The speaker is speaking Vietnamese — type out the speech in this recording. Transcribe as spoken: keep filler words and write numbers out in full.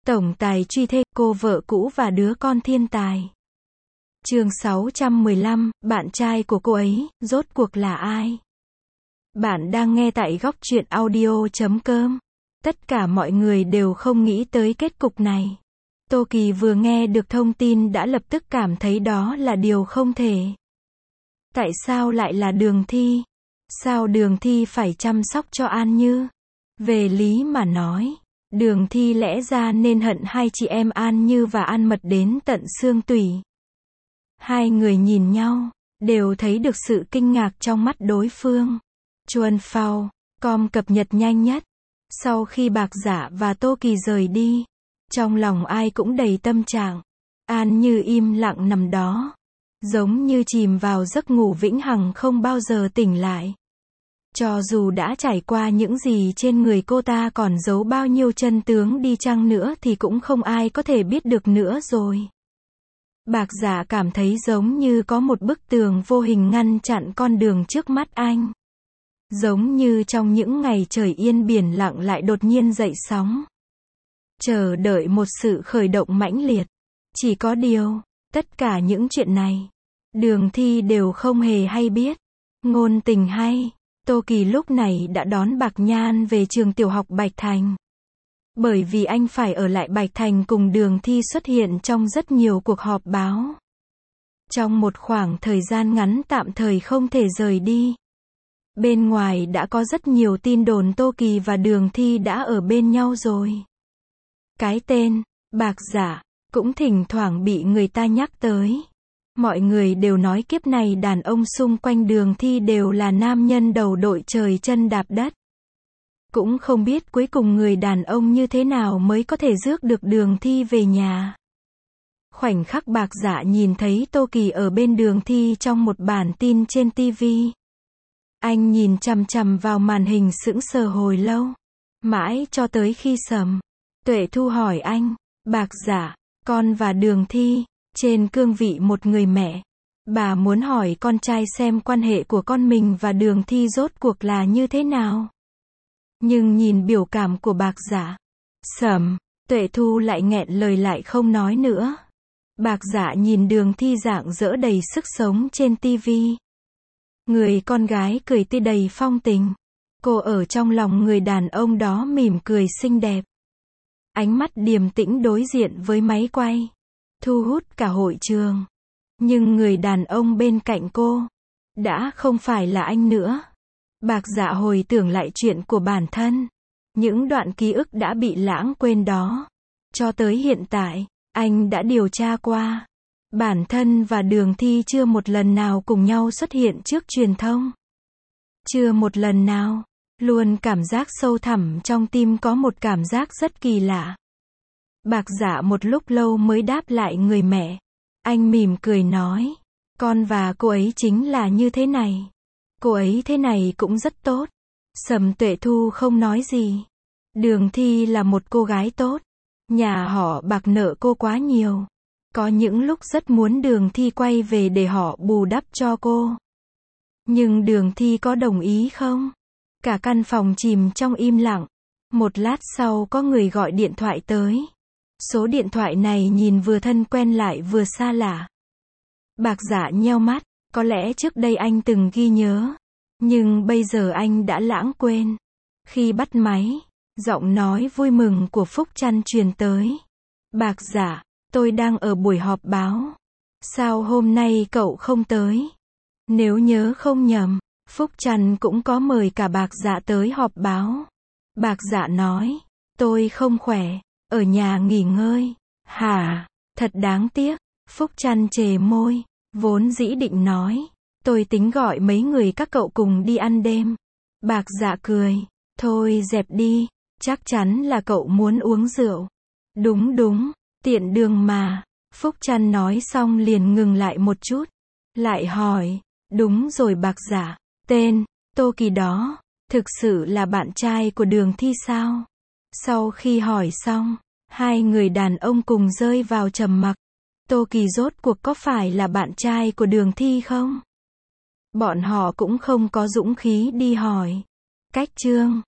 Tổng tài truy thê, cô vợ cũ và đứa con thiên tài. Chương sáu trăm mười lăm, bạn trai của cô ấy, rốt cuộc là ai? Bạn đang nghe tại góc truyện audio chấm com. Tất cả mọi người đều không nghĩ tới kết cục này. Tô Kỳ vừa nghe được thông tin đã lập tức cảm thấy đó là điều không thể. Tại sao lại là Đường Thi? Sao Đường Thi phải chăm sóc cho An Như? Về lý mà nói, Đường Thi lẽ ra nên hận hai chị em An Như và An Mật đến tận xương tủy. Hai người nhìn nhau, đều thấy được sự kinh ngạc trong mắt đối phương. Chuan Phao, com cập nhật nhanh nhất. Sau khi Bạc Giả và Tô Kỳ rời đi, trong lòng ai cũng đầy tâm trạng. An Như im lặng nằm đó, giống như chìm vào giấc ngủ vĩnh hằng không bao giờ tỉnh lại. Cho dù đã trải qua những gì trên người cô ta còn giấu bao nhiêu chân tướng đi chăng nữa thì cũng không ai có thể biết được nữa rồi. Bạc Giả cảm thấy giống như có một bức tường vô hình ngăn chặn con đường trước mắt anh. Giống như trong những ngày trời yên biển lặng lại đột nhiên dậy sóng. Chờ đợi một sự khởi động mãnh liệt. Chỉ có điều, tất cả những chuyện này, Đường Thi đều không hề hay biết. Ngôn tình hay, Tô Kỳ lúc này đã đón Bạc Nhan về trường tiểu học Bạch Thành. Bởi vì anh phải ở lại Bạch Thành cùng Đường Thi xuất hiện trong rất nhiều cuộc họp báo. Trong một khoảng thời gian ngắn tạm thời không thể rời đi. Bên ngoài đã có rất nhiều tin đồn Tô Kỳ và Đường Thi đã ở bên nhau rồi. Cái tên Bạc Giả cũng thỉnh thoảng bị người ta nhắc tới. Mọi người đều nói kiếp này đàn ông xung quanh Đường Thi đều là nam nhân đầu đội trời chân đạp đất. Cũng không biết cuối cùng người đàn ông như thế nào mới có thể rước được Đường Thi về nhà. Khoảnh khắc Bạc Giả nhìn thấy Tô Kỳ ở bên Đường Thi trong một bản tin trên ti vi. Anh nhìn chằm chằm vào màn hình sững sờ hồi lâu. Mãi cho tới khi Sầm Tuệ Thu hỏi anh, Bạc Giả, con và Đường Thi, trên cương vị một người mẹ, bà muốn hỏi con trai xem quan hệ của con mình và Đường Thi rốt cuộc là như thế nào. Nhưng nhìn biểu cảm của Bạc Giả, Sầm Tuệ Thu lại nghẹn lời lại không nói nữa. Bạc Giả nhìn Đường Thi rạng rỡ đầy sức sống trên ti vi. Người con gái cười tươi đầy phong tình. Cô ở trong lòng người đàn ông đó mỉm cười xinh đẹp. Ánh mắt điềm tĩnh đối diện với máy quay, thu hút cả hội trường. Nhưng người đàn ông bên cạnh cô, đã không phải là anh nữa. Bạc Giả hồi tưởng lại chuyện của bản thân. Những đoạn ký ức đã bị lãng quên đó. Cho tới hiện tại, anh đã điều tra qua. Bản thân và Đường Thi chưa một lần nào cùng nhau xuất hiện trước truyền thông. Chưa một lần nào. Luôn cảm giác sâu thẳm trong tim có một cảm giác rất kỳ lạ. Bạc Giả một lúc lâu mới đáp lại người mẹ. Anh mỉm cười nói, con và cô ấy chính là như thế này. Cô ấy thế này cũng rất tốt. Sầm Tuệ Thu không nói gì. Đường Thi là một cô gái tốt. Nhà họ Bạc nợ cô quá nhiều. Có những lúc rất muốn Đường Thi quay về để họ bù đắp cho cô. Nhưng Đường Thi có đồng ý không? Cả căn phòng chìm trong im lặng. Một lát sau có người gọi điện thoại tới. Số điện thoại này nhìn vừa thân quen lại vừa xa lạ. Bạc Giả nheo mắt. Có lẽ trước đây anh từng ghi nhớ. Nhưng bây giờ anh đã lãng quên. Khi bắt máy, giọng nói vui mừng của Phúc Trăn truyền tới. Bạc Giả, tôi đang ở buổi họp báo. Sao hôm nay cậu không tới? Nếu nhớ không nhầm, Phúc Trăn cũng có mời cả Bạc Giả tới họp báo. Bạc Giả nói, tôi không khỏe, ở nhà nghỉ ngơi. Hả? Thật đáng tiếc. Phúc Trăn chề môi, vốn dĩ định nói, tôi tính gọi mấy người các cậu cùng đi ăn đêm. Bạc Giả cười, thôi dẹp đi, chắc chắn là cậu muốn uống rượu. Đúng đúng, tiện đường mà. Phúc Trăn nói xong liền ngừng lại một chút. Lại hỏi, đúng rồi Bạc Giả, tên Tô Kỳ đó, thực sự là bạn trai của Đường Thi sao? Sau khi hỏi xong, hai người đàn ông cùng rơi vào trầm mặc. Tô Kỳ rốt cuộc có phải là bạn trai của Đường Thi không? Bọn họ cũng không có dũng khí đi hỏi. Cách chương